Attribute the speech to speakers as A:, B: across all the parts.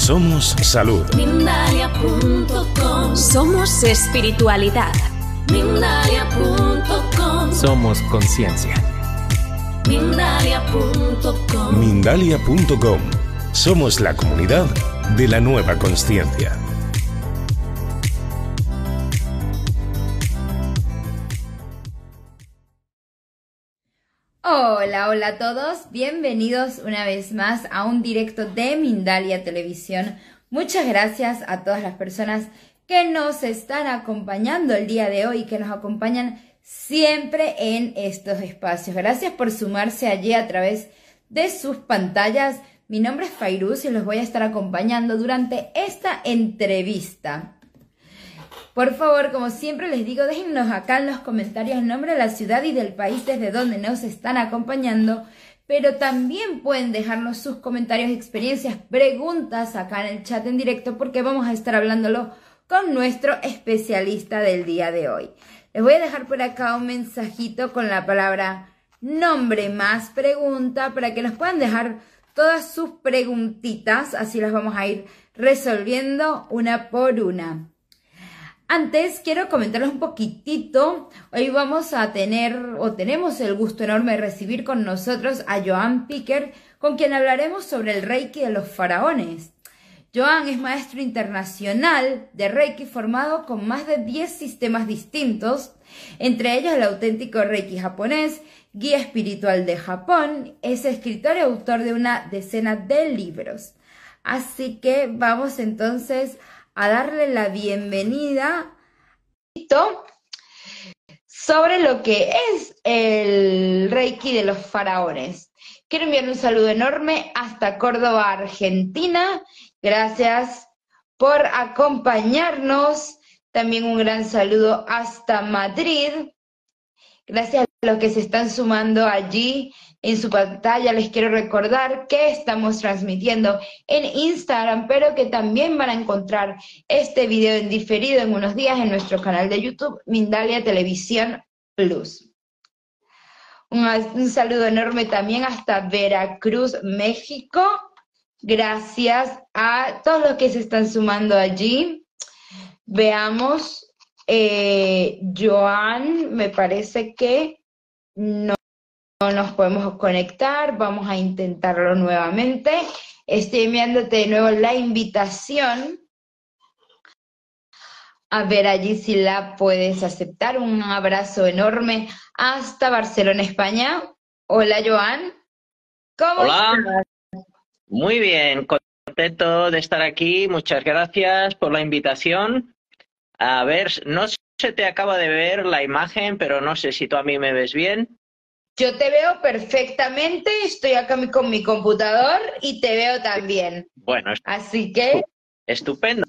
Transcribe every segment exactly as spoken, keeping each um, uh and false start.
A: Somos salud.
B: Mindalia punto com.
C: Somos espiritualidad.
B: Mindalia punto com.
D: Somos conciencia.
B: Mindalia punto com.
A: Mindalia punto com. Somos la comunidad de la nueva consciencia.
E: Hola, hola a todos, bienvenidos una vez más a un directo de Mindalia Televisión. Muchas gracias a todas las personas que nos están acompañando el día de hoy, que nos acompañan siempre en estos espacios. Gracias por sumarse allí a través de sus pantallas. Mi nombre es Fairuz y los voy a estar acompañando durante esta entrevista. Por favor, como siempre les digo, déjennos acá en los comentarios el nombre de la ciudad y del país desde donde nos están acompañando, pero también pueden dejarnos sus comentarios, experiencias, preguntas acá en el chat en directo porque vamos a estar hablándolo con nuestro especialista del día de hoy. Les voy a dejar por acá un mensajito con la palabra nombre más pregunta para que nos puedan dejar todas sus preguntitas, así las vamos a ir resolviendo una por una. Antes quiero comentarles un poquitito, hoy vamos a tener o tenemos el gusto enorme de recibir con nosotros a Joan Piquer, con quien hablaremos sobre el Reiki de los faraones. Joan es maestro internacional de Reiki formado con más de diez sistemas distintos, entre ellos el auténtico Reiki japonés, guía espiritual de Japón, es escritor y autor de una decena de libros. Así que vamos entonces a darle la bienvenida sobre lo que es el Reiki de los faraones. Quiero enviar un saludo enorme hasta Córdoba, Argentina. Gracias por acompañarnos. También un gran saludo hasta Madrid. Gracias a los que se están sumando allí en su pantalla. Les quiero recordar que estamos transmitiendo en Instagram, pero que también van a encontrar este video en diferido en unos días en nuestro canal de YouTube, Mindalia Televisión Plus. Un, un saludo enorme también hasta Veracruz, México. Gracias a todos los que se están sumando allí. Veamos. Eh, Joan, me parece que no, no nos podemos conectar, vamos a intentarlo nuevamente. Estoy enviándote de nuevo la invitación. A ver allí si la puedes aceptar. Un abrazo enorme hasta Barcelona, España. Hola, Joan. ¿Cómo
F: Hola.
E: estás?
F: Muy bien, contento de estar aquí. Muchas gracias por la invitación. A ver, no se te acaba de ver la imagen, pero no sé si tú a mí me ves bien.
E: Yo te veo perfectamente, estoy acá con mi computador y te veo también.
F: Bueno,
E: así que
F: estupendo.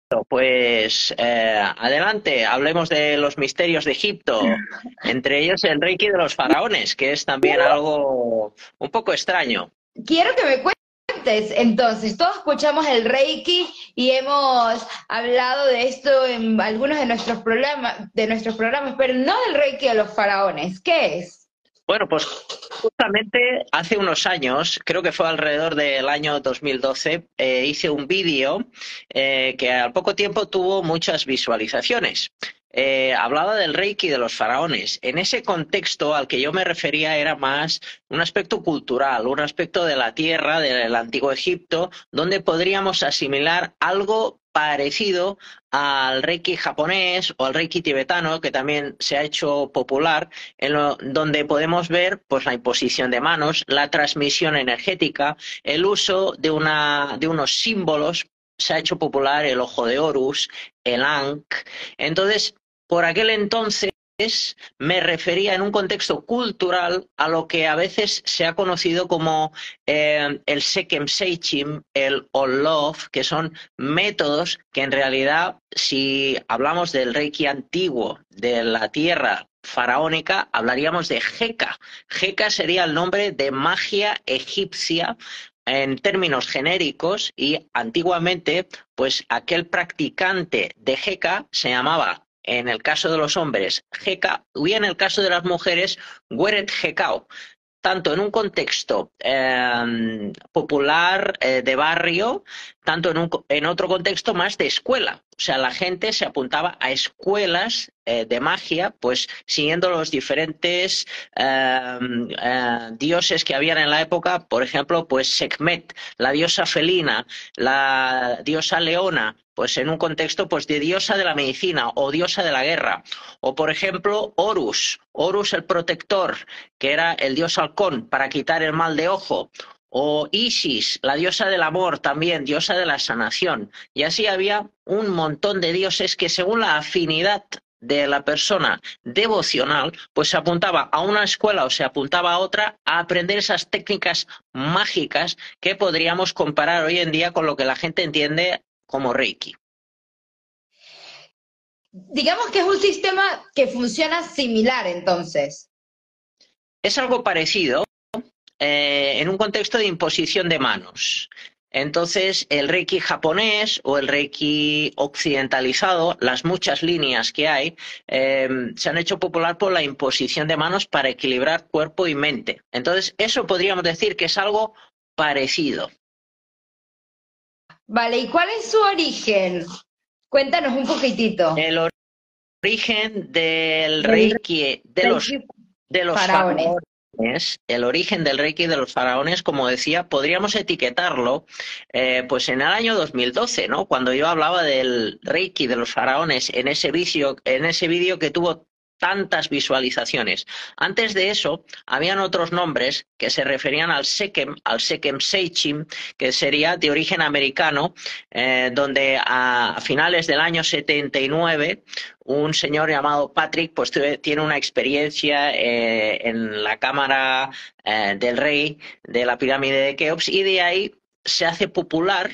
F: Pues eh, adelante, hablemos de los misterios de Egipto, entre ellos el Reiki de los faraones, que es también algo un poco extraño.
E: Quiero que me cuentes. Entonces, todos escuchamos el Reiki y hemos hablado de esto en algunos de nuestros programas, de nuestros programas, pero no del Reiki de los faraones. ¿Qué es?
F: Bueno, pues justamente hace unos años, creo que fue alrededor del año dos mil doce, eh, hice un vídeo eh, que al poco tiempo tuvo muchas visualizaciones. Eh, hablaba del Reiki de los faraones. En ese contexto al que yo me refería era más un aspecto cultural, un aspecto de la tierra, del antiguo Egipto, donde podríamos asimilar algo parecido al Reiki japonés o al Reiki tibetano, que también se ha hecho popular, en lo, donde podemos ver pues, la imposición de manos, la transmisión energética, el uso de, una, de unos símbolos. Se ha hecho popular el ojo de Horus, el Ankh. Entonces, por aquel entonces me refería en un contexto cultural a lo que a veces se ha conocido como eh, el Sekem Seichim, el Olof, que son métodos que en realidad, si hablamos del Reiki antiguo, de la tierra faraónica, hablaríamos de Heka. Heka sería el nombre de magia egipcia en términos genéricos, y antiguamente pues aquel practicante de Heka se llamaba, en el caso de los hombres, Heka, y en el caso de las mujeres, Weret Hekau. Tanto en un contexto eh, popular, eh, de barrio, tanto en, un, en otro contexto más de escuela. O sea, la gente se apuntaba a escuelas eh, de magia, pues siguiendo los diferentes eh, eh, dioses que habían en la época, por ejemplo, pues Sekhmet, la diosa felina, la diosa leona, pues en un contexto pues de diosa de la medicina o diosa de la guerra. O por ejemplo, Horus, Horus el protector, que era el dios halcón para quitar el mal de ojo. O Isis, la diosa del amor también, diosa de la sanación. Y así había un montón de dioses que según la afinidad de la persona devocional, pues se apuntaba a una escuela o se apuntaba a otra a aprender esas técnicas mágicas que podríamos comparar hoy en día con lo que la gente entiende como Reiki.
E: Digamos que es un sistema que funciona similar entonces.
F: Es algo parecido. Eh, en un contexto de imposición de manos. Entonces, el Reiki japonés o el Reiki occidentalizado, las muchas líneas que hay, eh, se han hecho popular por la imposición de manos para equilibrar cuerpo y mente. Entonces, eso podríamos decir que es algo parecido.
E: Vale, ¿y cuál es su origen? Cuéntanos un poquitito.
F: El origen del Reiki de los, de los
E: faraones.
F: faraones. El origen del Reiki de los faraones, como decía, podríamos etiquetarlo eh, pues en el año dos mil doce, ¿no? Cuando yo hablaba del Reiki de los faraones en ese vídeo, en ese vídeo que tuvo tantas visualizaciones. Antes de eso, habían otros nombres que se referían al Sekhem, al Sekhem Seichim, que sería de origen americano, eh, donde a, a finales del año setenta y nueve un señor llamado Patrick pues tiene una experiencia eh, en la cámara eh, del rey de la pirámide de Keops y de ahí se hace popular,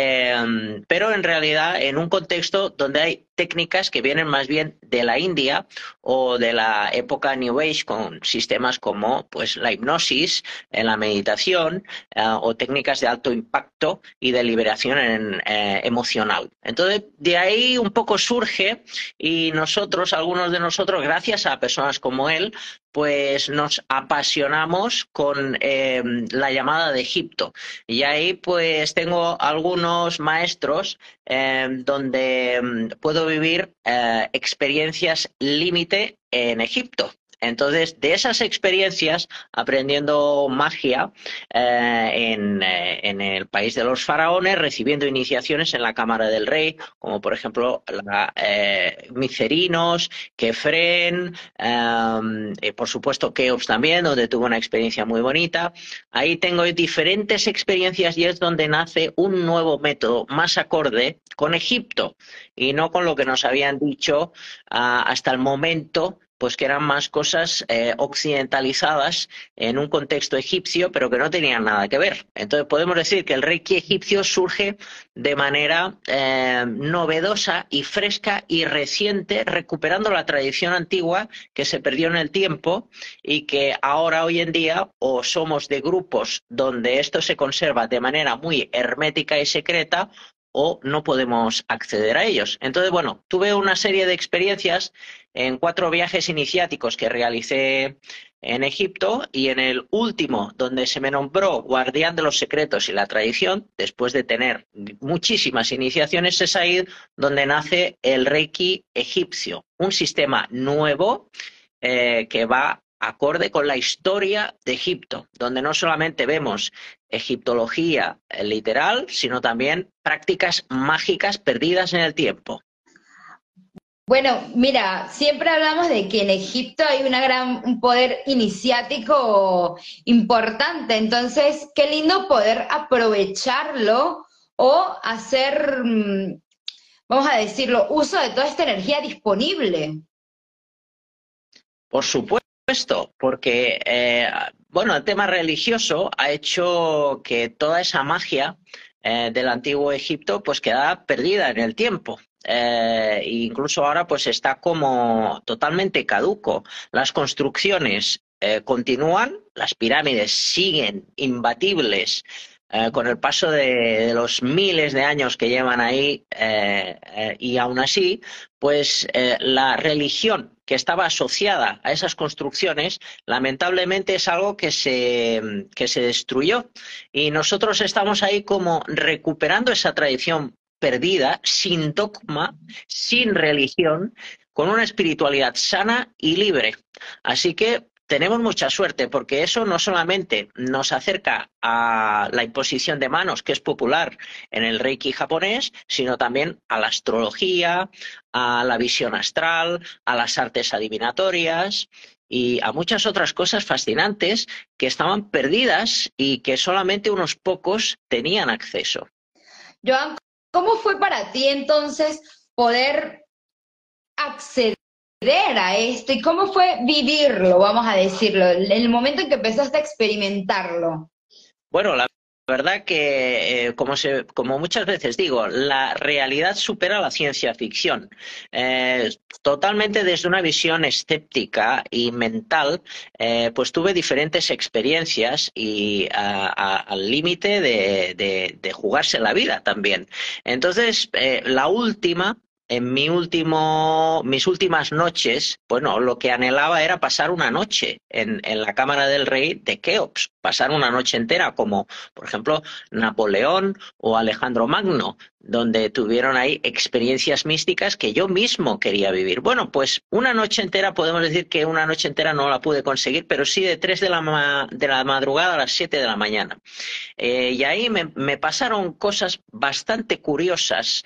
F: eh, pero en realidad en un contexto donde hay técnicas que vienen más bien de la India o de la época New Age con sistemas como pues la hipnosis, en la meditación eh, o técnicas de alto impacto y de liberación en, eh, emocional. Entonces de ahí un poco surge y nosotros, algunos de nosotros, gracias a personas como él, pues nos apasionamos con eh, la llamada de Egipto. Y ahí pues tengo algunos maestros eh, donde puedo vivir eh, experiencias límite en Egipto. Entonces, de esas experiencias, aprendiendo magia eh, en, eh, en el país de los faraones, recibiendo iniciaciones en la Cámara del Rey, como por ejemplo la, eh, Micerinos, Kefren, eh, y por supuesto Keops también, donde tuve una experiencia muy bonita. Ahí tengo diferentes experiencias y es donde nace un nuevo método más acorde con Egipto y no con lo que nos habían dicho uh, hasta el momento, pues que eran más cosas eh, occidentalizadas en un contexto egipcio, pero que no tenían nada que ver. Entonces podemos decir que el Reiki egipcio surge de manera eh, novedosa y fresca y reciente, recuperando la tradición antigua que se perdió en el tiempo y que ahora, hoy en día, o somos de grupos donde esto se conserva de manera muy hermética y secreta, o no podemos acceder a ellos. Entonces, bueno, tuve una serie de experiencias en cuatro viajes iniciáticos que realicé en Egipto y en el último, donde se me nombró guardián de los secretos y la tradición, después de tener muchísimas iniciaciones, es ahí donde nace el Reiki egipcio, un sistema nuevo eh, que va acorde con la historia de Egipto, donde no solamente vemos egiptología literal, sino también prácticas mágicas perdidas en el tiempo.
E: Bueno, mira, siempre hablamos de que en Egipto hay una gran, un poder iniciático importante, entonces qué lindo poder aprovecharlo o hacer, vamos a decirlo, uso de toda esta energía disponible.
F: Por supuesto, porque eh, bueno, el tema religioso ha hecho que toda esa magia eh, del antiguo Egipto pues queda perdida en el tiempo. Eh, incluso ahora pues está como totalmente caduco. Las construcciones eh, continúan, las pirámides siguen imbatibles eh, con el paso de, de los miles de años que llevan ahí eh, eh, y aún así pues eh, la religión que estaba asociada a esas construcciones, lamentablemente es algo que se, que se destruyó. Y nosotros estamos ahí como recuperando esa tradición perdida, sin dogma, sin religión, con una espiritualidad sana y libre. Así que tenemos mucha suerte porque eso no solamente nos acerca a la imposición de manos, que es popular en el Reiki japonés, sino también a la astrología, a la visión astral, a las artes adivinatorias y a muchas otras cosas fascinantes que estaban perdidas y que solamente unos pocos tenían acceso.
E: Joan, ¿cómo fue para ti entonces poder acceder a esto y cómo fue vivirlo, vamos a decirlo, el momento en que empezaste a experimentarlo?
F: Bueno, la verdad que, eh, como, se, como muchas veces digo, la realidad supera la ciencia ficción. Eh, totalmente desde una visión escéptica y mental, eh, pues tuve diferentes experiencias y a, a, al límite de, de, de jugarse la vida también. Entonces, eh, la última... En mi último, mis últimas noches, bueno, lo que anhelaba era pasar una noche en, en la Cámara del Rey de Keops, pasar una noche entera, como por ejemplo Napoleón o Alejandro Magno, donde tuvieron ahí experiencias místicas que yo mismo quería vivir. Bueno, pues una noche entera, podemos decir que una noche entera no la pude conseguir, pero sí de tres de la, ma de la madrugada a las siete de la mañana. Eh, y ahí me, me pasaron cosas bastante curiosas,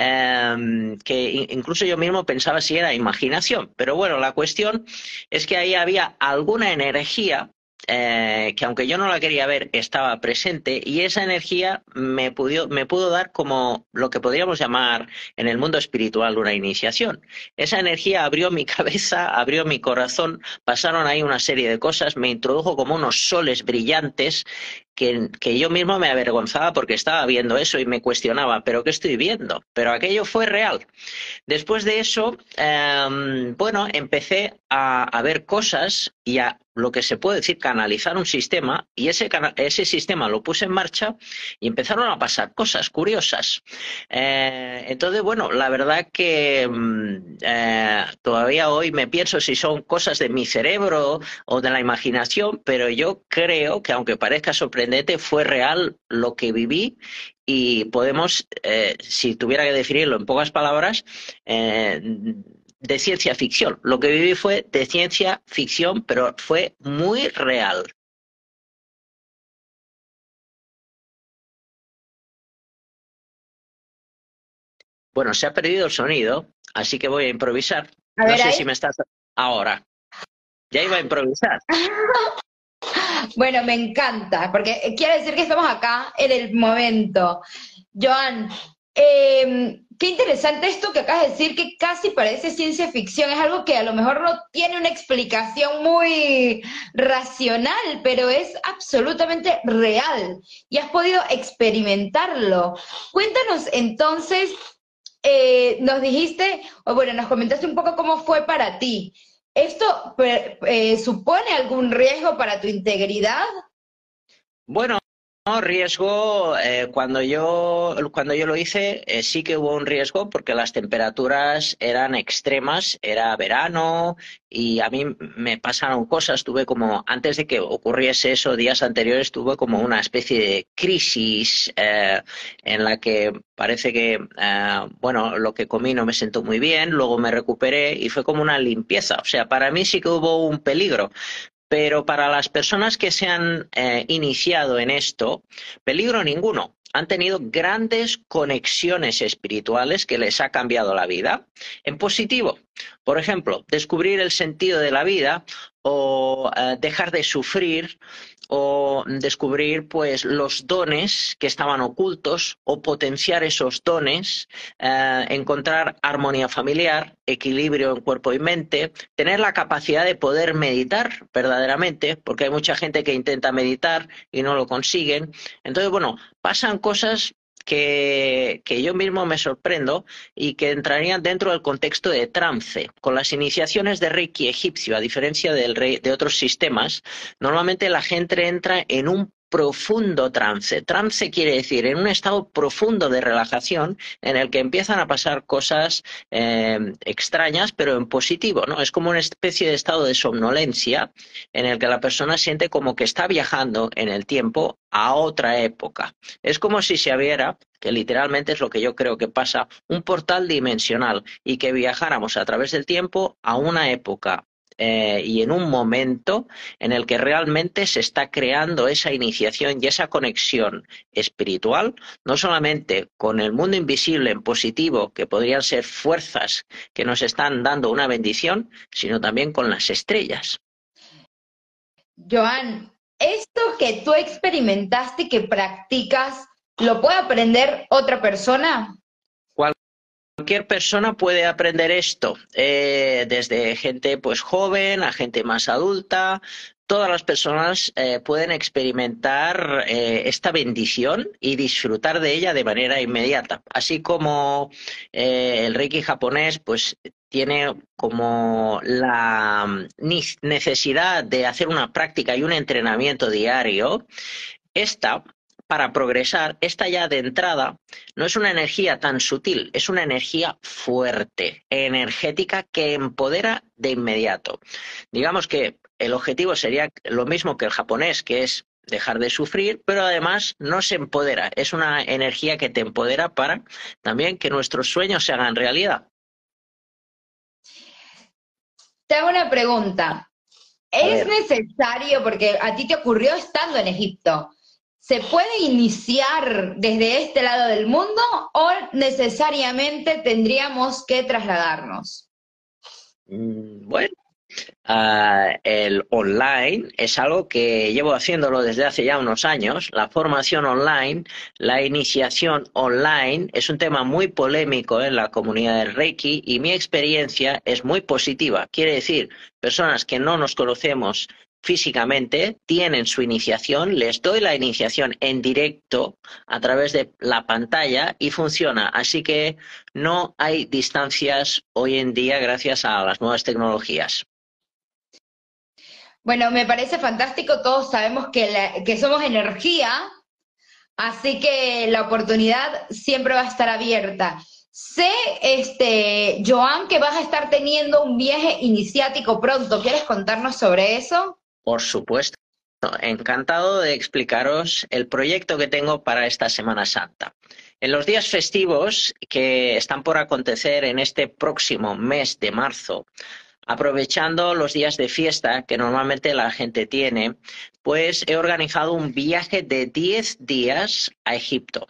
F: eh, que incluso yo mismo pensaba si era imaginación. Pero bueno, la cuestión es que ahí había alguna energía Eh, que aunque yo no la quería ver, estaba presente, y esa energía me pudo, me pudo dar como lo que podríamos llamar en el mundo espiritual una iniciación. Esa energía abrió mi cabeza, abrió mi corazón, pasaron ahí una serie de cosas, me introdujo como unos soles brillantes que, que yo mismo me avergonzaba porque estaba viendo eso y me cuestionaba, ¿pero qué estoy viendo? Pero aquello fue real. Después de eso, eh, bueno, empecé a, a ver cosas y a lo que se puede decir canalizar un sistema, y ese, ese sistema lo puse en marcha y empezaron a pasar cosas curiosas. Eh, entonces, bueno, la verdad que eh, todavía hoy me pienso si son cosas de mi cerebro o de la imaginación, pero yo creo que aunque parezca sorprendente, fue real lo que viví. Y podemos, eh, si tuviera que definirlo en pocas palabras, eh, de ciencia ficción. Lo que viví fue de ciencia ficción, pero fue muy real. Bueno, se ha perdido el sonido, así que voy a improvisar.
E: A
F: no
E: ver,
F: sé
E: ahí.
F: si me estás... Ahora. Ya iba a improvisar.
E: Bueno, me encanta, porque quiere decir que estamos acá en el momento. Joan, eh, qué interesante esto que acabas de decir, que casi parece ciencia ficción. Es algo que a lo mejor no tiene una explicación muy racional, pero es absolutamente real y has podido experimentarlo. Cuéntanos entonces, eh, nos dijiste, o bueno, nos comentaste un poco cómo fue para ti. ¿Esto eh, supone algún riesgo para tu integridad?
F: Bueno, no, riesgo, eh, cuando yo cuando yo lo hice, eh, sí que hubo un riesgo porque las temperaturas eran extremas, era verano y a mí me pasaron cosas, tuve como, antes de que ocurriese eso, días anteriores, tuve como una especie de crisis eh, en la que parece que, eh, bueno, lo que comí no me sentó muy bien, luego me recuperé y fue como una limpieza, o sea, para mí sí que hubo un peligro. Pero para las personas que se han eh, iniciado en esto, peligro ninguno. Han tenido grandes conexiones espirituales que les ha cambiado la vida en positivo. Por ejemplo, descubrir el sentido de la vida o eh, dejar de sufrir o descubrir pues los dones que estaban ocultos o potenciar esos dones, eh, encontrar armonía familiar, equilibrio en cuerpo y mente, tener la capacidad de poder meditar verdaderamente, porque hay mucha gente que intenta meditar y no lo consiguen. Entonces, bueno, pasan cosas que, que yo mismo me sorprendo y que entrarían dentro del contexto de trance. Con las iniciaciones de Reiki egipcio, a diferencia del rey, de otros sistemas, normalmente la gente entra en un profundo trance. Trance quiere decir en un estado profundo de relajación en el que empiezan a pasar cosas eh, extrañas, pero en positivo, ¿no? Es como una especie de estado de somnolencia en el que la persona siente como que está viajando en el tiempo a otra época. Es como si se abriera, que literalmente es lo que yo creo que pasa, un portal dimensional y que viajáramos a través del tiempo a una época Eh, y en un momento en el que realmente se está creando esa iniciación y esa conexión espiritual, no solamente con el mundo invisible en positivo, que podrían ser fuerzas que nos están dando una bendición, sino también con las estrellas.
E: Joan, esto que tú experimentaste y que practicas, ¿lo puede aprender otra persona?
F: Cualquier persona puede aprender esto, eh, desde gente pues joven a gente más adulta. Todas las personas eh, pueden experimentar eh, esta bendición y disfrutar de ella de manera inmediata. Así como eh, el Reiki japonés pues tiene como la necesidad de hacer una práctica y un entrenamiento diario, esta, para progresar, esta ya de entrada no es una energía tan sutil, es una energía fuerte, energética, que empodera de inmediato. Digamos que el objetivo sería lo mismo que el japonés, que es dejar de sufrir, pero además nos empodera. Es una energía que te empodera para también que nuestros sueños se hagan realidad.
E: Te hago una pregunta. ¿Es necesario, porque a ti te ocurrió estando en Egipto, ¿se puede iniciar desde este lado del mundo o necesariamente tendríamos que trasladarnos?
F: Bueno, uh, el online es algo que llevo haciéndolo desde hace ya unos años. La formación online, la iniciación online es un tema muy polémico en la comunidad del Reiki y mi experiencia es muy positiva. Quiere decir, personas que no nos conocemos físicamente tienen su iniciación, les doy la iniciación en directo a través de la pantalla y funciona. Así que no hay distancias hoy en día gracias a las nuevas tecnologías.
E: Bueno, me parece fantástico. Todos sabemos que, la, que somos energía, así que la oportunidad siempre va a estar abierta. Sé, este, Joan, que vas a estar teniendo un viaje iniciático pronto. ¿Quieres contarnos sobre eso?
F: Por supuesto. Encantado de explicaros el proyecto que tengo para esta Semana Santa. En los días festivos que están por acontecer en este próximo mes de marzo, aprovechando los días de fiesta que normalmente la gente tiene, pues he organizado un viaje de diez días a Egipto.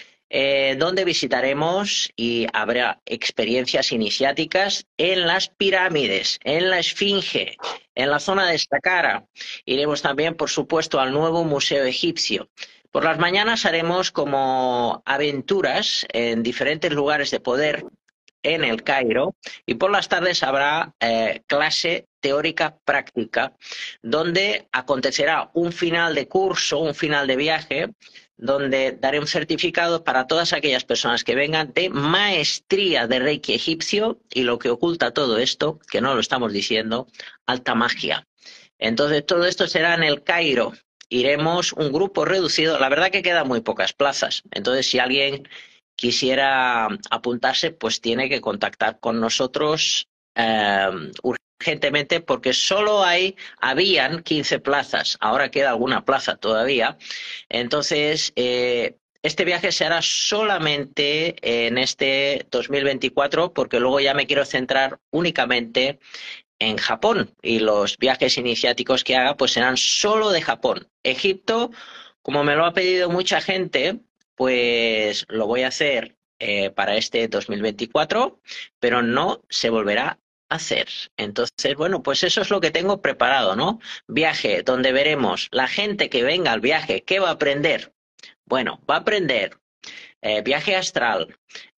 F: Eh, donde visitaremos y habrá experiencias iniciáticas en las pirámides, en la Esfinge, en la zona de Saqqara. Iremos también, por supuesto, al nuevo Museo Egipcio. Por las mañanas haremos como aventuras en diferentes lugares de poder en el Cairo y por las tardes habrá eh, clase teórica práctica donde acontecerá un final de curso, un final de viaje, donde daré un certificado para todas aquellas personas que vengan de maestría de Reiki egipcio y lo que oculta todo esto, que no lo estamos diciendo, alta magia. Entonces todo esto será en el Cairo. Iremos un grupo reducido, la verdad que quedan muy pocas plazas, entonces si alguien quisiera apuntarse, pues tiene que contactar con nosotros eh, urgentemente porque solo hay, habían quince plazas, ahora queda alguna plaza todavía. Entonces, eh, este viaje se hará solamente en este dos mil veinticuatro porque luego ya me quiero centrar únicamente en Japón y los viajes iniciáticos que haga pues serán solo de Japón. Egipto, como me lo ha pedido mucha gente, pues lo voy a hacer eh, para este dos mil veinticuatro, pero no se volverá a hacer. Entonces, bueno, pues eso es lo que tengo preparado, ¿no? Viaje donde veremos la gente que venga al viaje, ¿qué va a aprender? Bueno, va a aprender eh, viaje astral,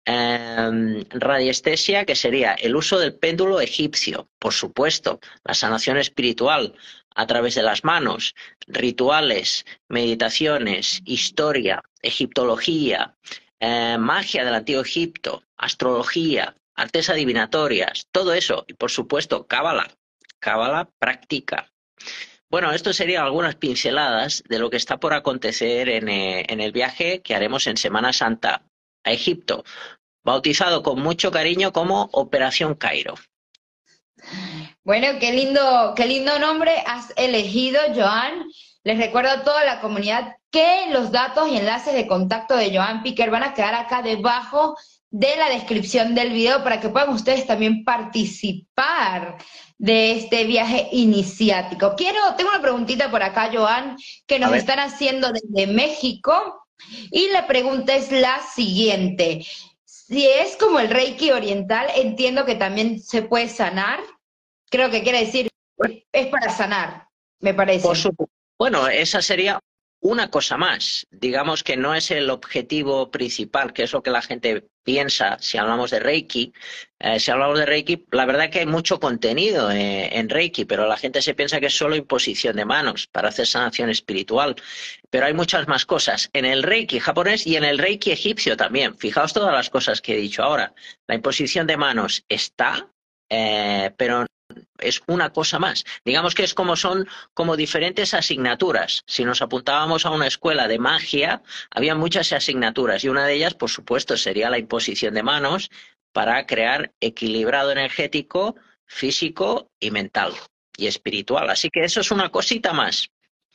F: eh, radiestesia, que sería el uso del péndulo egipcio, por supuesto, la sanación espiritual a través de las manos, rituales, meditaciones, historia, egiptología, eh, magia del antiguo Egipto, astrología, artes adivinatorias, todo eso, y por supuesto, cábala, cábala práctica. Bueno, esto serían algunas pinceladas de lo que está por acontecer en, eh, en el viaje que haremos en Semana Santa a Egipto, bautizado con mucho cariño como Operación Cairo.
E: Bueno, qué lindo, qué lindo nombre has elegido, Joan. Les recuerdo a toda la comunidad que los datos y enlaces de contacto de Joan Piquer van a quedar acá debajo de la descripción del video para que puedan ustedes también participar de este viaje iniciático. Quiero, tengo una preguntita por acá, Joan, que nos están haciendo desde México, y la pregunta es la siguiente. Si es como el Reiki oriental, entiendo que también se puede sanar. Creo que quiere decir, es para sanar, me parece.
F: Por supuesto. Bueno, esa sería una cosa más. Digamos que no es el objetivo principal, que es lo que la gente piensa si hablamos de Reiki. Eh, si hablamos de Reiki, la verdad que hay mucho contenido eh, en Reiki, pero la gente se piensa que es solo imposición de manos para hacer sanación espiritual. Pero hay muchas más cosas en el Reiki japonés y en el Reiki egipcio también. Fijaos todas las cosas que he dicho ahora. La imposición de manos está, eh, pero es una cosa más. Digamos que es como son como diferentes asignaturas. Si nos apuntábamos a una escuela de magia, había muchas asignaturas y una de ellas, por supuesto, sería la imposición de manos para crear equilibrado energético, físico y mental y espiritual. Así que eso es una cosita más.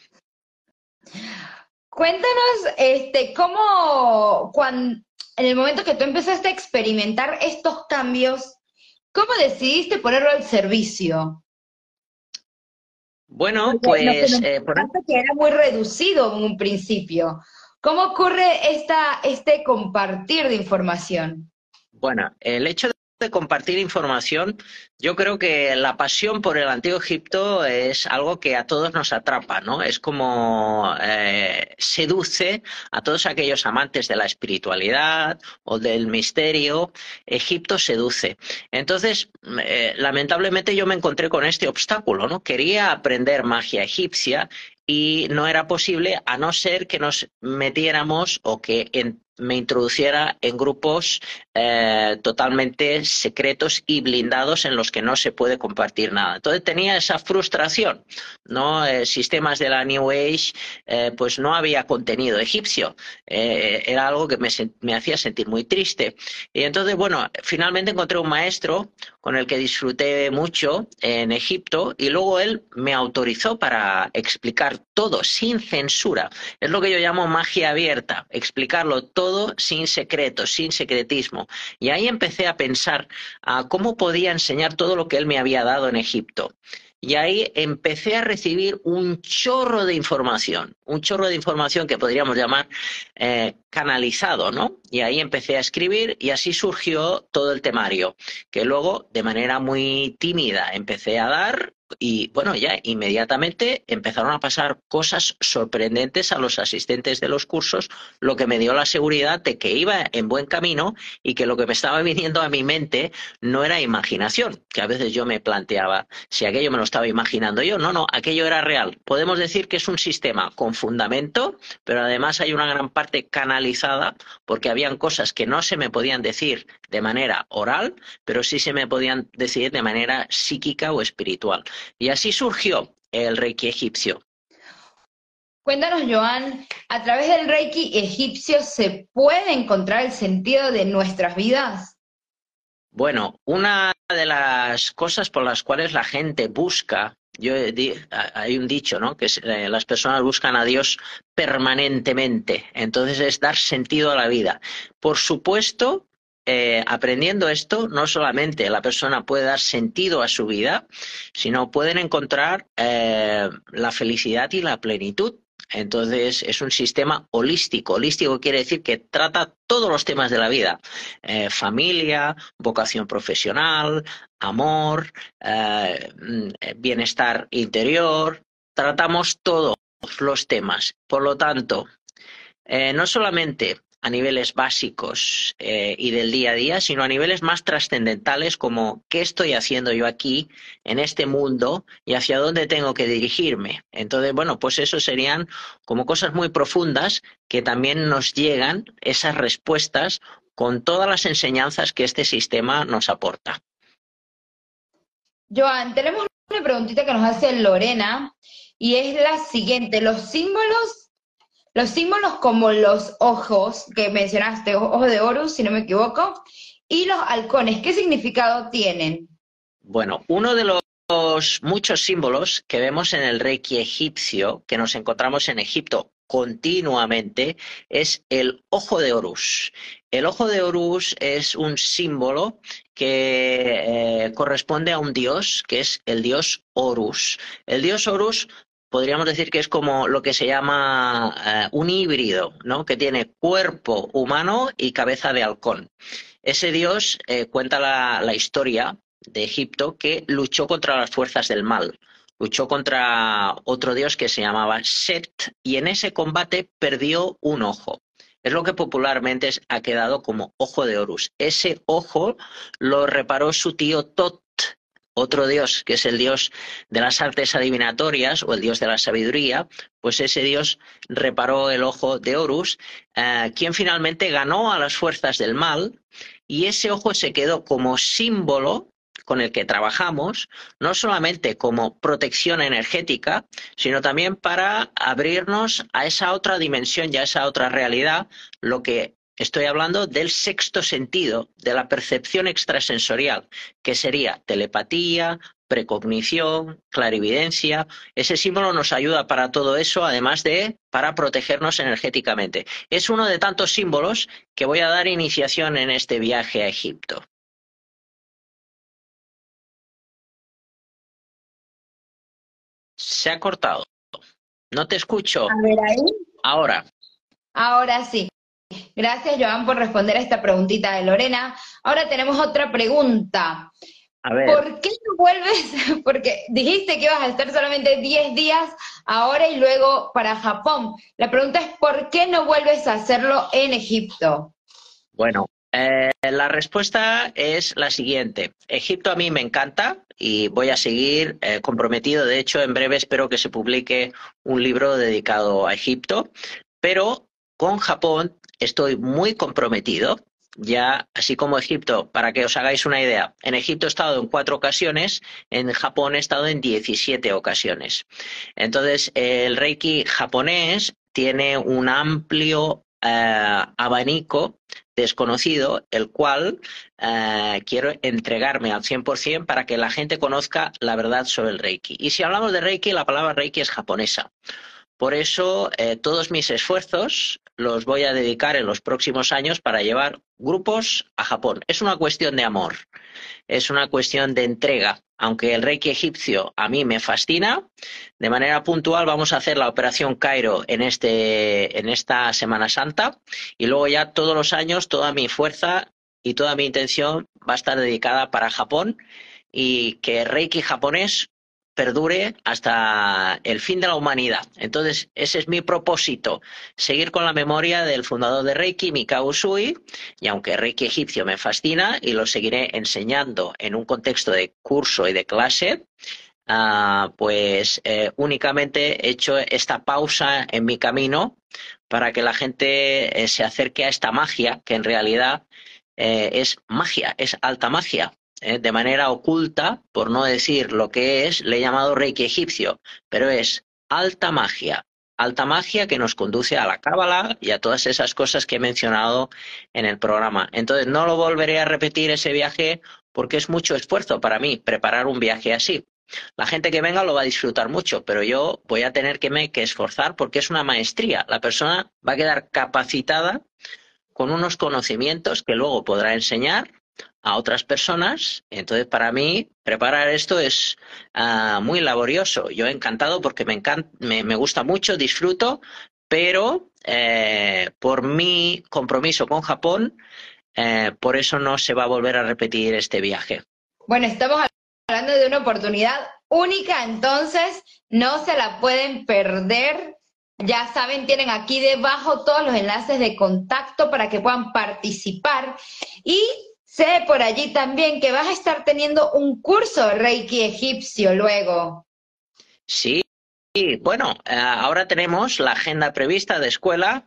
E: Cuéntanos, este, cómo, cuando, en el momento que tú empezaste a experimentar estos cambios, ¿cómo decidiste ponerlo al servicio?
F: Bueno,
E: Porque lo que
F: pues...
E: nos
F: Eh, por...
E: que era muy reducido en un principio. ¿Cómo ocurre esta, este compartir de información?
F: Bueno, el hecho de compartir información, yo creo que la pasión por el Antiguo Egipto es algo que a todos nos atrapa, ¿no? Es como eh, seduce a todos aquellos amantes de la espiritualidad o del misterio. Egipto seduce. Entonces, eh, lamentablemente yo me encontré con este obstáculo, ¿no? Quería aprender magia egipcia y no era posible a no ser que nos metiéramos o que en, me introduciera en grupos eh, totalmente secretos y blindados en los que no se puede compartir nada. Entonces tenía esa frustración, ¿no? Eh, sistemas de la New Age, eh, pues no había contenido egipcio. Eh, era algo que me, me hacía sentir muy triste. Y entonces, bueno, finalmente encontré un maestro con el que disfruté mucho en Egipto y luego él me autorizó para explicar todo sin censura. Es lo que yo llamo magia abierta, explicarlo todo sin secretos, sin secretismo. Y ahí empecé a pensar a cómo podía enseñar todo lo que él me había dado en Egipto. Y ahí empecé a recibir un chorro de información, un chorro de información que podríamos llamar eh, canalizado, ¿no? Y ahí empecé a escribir y así surgió todo el temario, que luego de manera muy tímida empecé a dar. Y bueno, ya inmediatamente empezaron a pasar cosas sorprendentes a los asistentes de los cursos, lo que me dio la seguridad de que iba en buen camino y que lo que me estaba viniendo a mi mente no era imaginación, que a veces yo me planteaba si aquello me lo estaba imaginando yo. No, no, aquello era real. Podemos decir que es un sistema con fundamento, pero además hay una gran parte canalizada porque habían cosas que no se me podían decir de manera oral, pero sí se me podían decir de manera psíquica o espiritual. Y así surgió el Reiki egipcio.
E: Cuéntanos, Joan, ¿a través del Reiki egipcio se puede encontrar el sentido de nuestras vidas?
F: Bueno, una de las cosas por las cuales la gente busca, yo hay un dicho, ¿no? Que las personas buscan a Dios permanentemente, entonces es dar sentido a la vida. Por supuesto, Eh, aprendiendo esto, no solamente la persona puede dar sentido a su vida, sino pueden encontrar eh, la felicidad y la plenitud. Entonces es un sistema holístico. Holístico quiere decir que trata todos los temas de la vida. Eh, familia, vocación profesional, amor, eh, bienestar interior. Tratamos todos los temas. Por lo tanto, eh, no solamente a niveles básicos eh, y del día a día, sino a niveles más trascendentales como ¿qué estoy haciendo yo aquí en este mundo y hacia dónde tengo que dirigirme? Entonces, bueno, pues eso serían como cosas muy profundas que también nos llegan esas respuestas con todas las enseñanzas que este sistema nos aporta.
E: Joan, tenemos una preguntita que nos hace Lorena, y es la siguiente. Los símbolos, los símbolos como los ojos que mencionaste, ojos de Horus, si no me equivoco, y los halcones, ¿qué significado tienen?
F: Bueno, uno de los muchos símbolos que vemos en el Reiki egipcio, que nos encontramos en Egipto continuamente, es el ojo de Horus. El ojo de Horus es un símbolo que eh, corresponde a un dios, que es el dios Horus. El dios Horus podríamos decir que es como lo que se llama eh, un híbrido, ¿no? Que tiene cuerpo humano y cabeza de halcón. Ese dios eh, cuenta la, la historia de Egipto que luchó contra las fuerzas del mal. Luchó contra otro dios que se llamaba Set y en ese combate perdió un ojo. Es lo que popularmente ha quedado como ojo de Horus. Ese ojo lo reparó su tío Tot, otro dios que es el dios de las artes adivinatorias o el dios de la sabiduría. Pues ese dios reparó el ojo de Horus, eh, quien finalmente ganó a las fuerzas del mal, y ese ojo se quedó como símbolo con el que trabajamos, no solamente como protección energética, sino también para abrirnos a esa otra dimensión y a esa otra realidad, lo que estoy hablando del sexto sentido, de la percepción extrasensorial, que sería telepatía, precognición, clarividencia. Ese símbolo nos ayuda para todo eso, además de para protegernos energéticamente. Es uno de tantos símbolos que voy a dar iniciación en este viaje a Egipto. Se ha cortado. No te escucho.
E: A ver ahí.
F: Ahora.
E: Ahora sí. Gracias, Joan, por responder a esta preguntita de Lorena. Ahora tenemos otra pregunta.
F: A ver.
E: ¿Por qué no vuelves? Porque dijiste que ibas a estar solamente diez días ahora y luego para Japón. La pregunta es, ¿por qué no vuelves a hacerlo en Egipto?
F: Bueno, eh, la respuesta es la siguiente. Egipto a mí me encanta y voy a seguir eh, comprometido. De hecho, en breve espero que se publique un libro dedicado a Egipto. Pero con Japón estoy muy comprometido. Ya, así como Egipto, para que os hagáis una idea, en Egipto he estado en cuatro ocasiones, en Japón he estado en diecisiete ocasiones. Entonces, el Reiki japonés tiene un amplio eh, abanico desconocido, el cual eh, quiero entregarme al cien por cien para que la gente conozca la verdad sobre el Reiki. Y si hablamos de Reiki, la palabra Reiki es japonesa. Por eso, eh, todos mis esfuerzos los voy a dedicar en los próximos años para llevar grupos a Japón. Es una cuestión de amor, es una cuestión de entrega. Aunque el Reiki egipcio a mí me fascina, de manera puntual vamos a hacer la operación Cairo en, este, en esta Semana Santa y luego ya todos los años toda mi fuerza y toda mi intención va a estar dedicada para Japón y que Reiki japonés perdure hasta el fin de la humanidad. Entonces, ese es mi propósito, seguir con la memoria del fundador de Reiki, Mikao Usui, y aunque Reiki egipcio me fascina y lo seguiré enseñando en un contexto de curso y de clase, uh, pues eh, únicamente he hecho esta pausa en mi camino para que la gente eh, se acerque a esta magia, que en realidad eh, es magia, es alta magia. Eh, de manera oculta, por no decir lo que es, le he llamado Reiki egipcio, pero es alta magia, alta magia que nos conduce a la cábala y a todas esas cosas que he mencionado en el programa. Entonces no lo volveré a repetir ese viaje porque es mucho esfuerzo para mí preparar un viaje así. La gente que venga lo va a disfrutar mucho, pero yo voy a tener que, me, que esforzar porque es una maestría. La persona va a quedar capacitada con unos conocimientos que luego podrá enseñar a otras personas. Entonces, para mí, preparar esto es uh, muy laborioso. Yo he encantado porque me, encanta, me, me gusta mucho, disfruto, pero eh, por mi compromiso con Japón, eh, por eso no se va a volver a repetir este viaje.
E: Bueno, estamos hablando de una oportunidad única, entonces no se la pueden perder. Ya saben, tienen aquí debajo todos los enlaces de contacto para que puedan participar. Y sé por allí también que vas a estar teniendo un curso de Reiki egipcio luego.
F: Sí, bueno, ahora tenemos la agenda prevista de escuela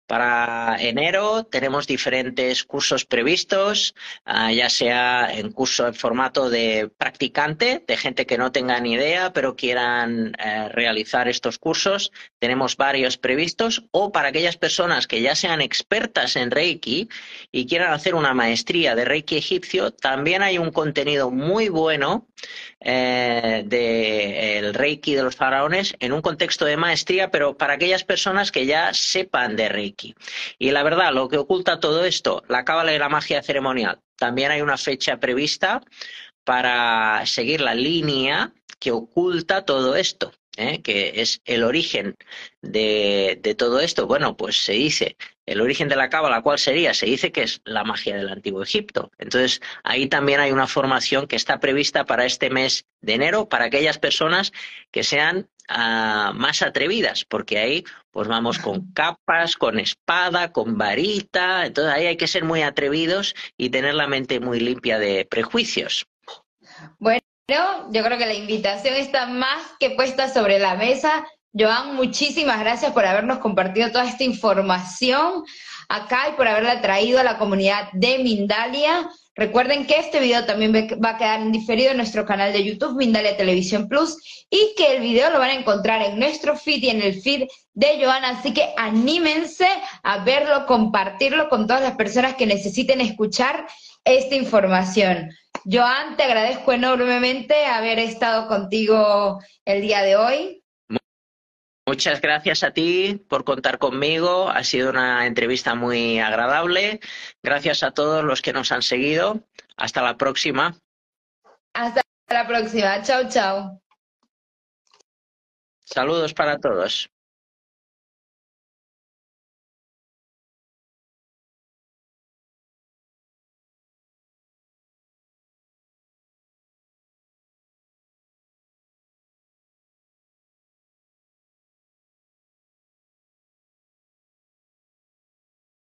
F: Para enero tenemos diferentes cursos previstos, uh, ya sea en curso en formato de practicante, de gente que no tenga ni idea, pero quieran uh, realizar estos cursos. Tenemos varios previstos, o para aquellas personas que ya sean expertas en Reiki y quieran hacer una maestría de Reiki egipcio, también hay un contenido muy bueno eh, de el Reiki de los faraones en un contexto de maestría, pero para aquellas personas que ya sepan de Reiki. Y la verdad, lo que oculta todo esto, la cábala y la magia ceremonial. También hay una fecha prevista para seguir la línea que oculta todo esto, ¿eh? Que es el origen de, de todo esto. Bueno, pues se dice, el origen de la cábala, ¿cuál sería? Se dice que es la magia del Antiguo Egipto. Entonces, ahí también hay una formación que está prevista para este mes de enero, para aquellas personas que sean uh, más atrevidas, porque ahí pues vamos con capas, con espada, con varita. Entonces ahí hay que ser muy atrevidos y tener la mente muy limpia de prejuicios.
E: Bueno, yo creo que la invitación está más que puesta sobre la mesa. Joan, muchísimas gracias por habernos compartido toda esta información acá y por haberla traído a la comunidad de Mindalia. Recuerden que este video también va a quedar en diferido en nuestro canal de YouTube, Mindalia Televisión Plus, y que el video lo van a encontrar en nuestro feed y en el feed de Joan, así que anímense a verlo, compartirlo con todas las personas que necesiten escuchar esta información. Joan, te agradezco enormemente haber estado contigo el día de hoy.
F: Muchas gracias a ti por contar conmigo. Ha sido una entrevista muy agradable. Gracias a todos los que nos han seguido. Hasta la próxima.
E: Hasta la próxima. Chao, chao.
F: Saludos para todos.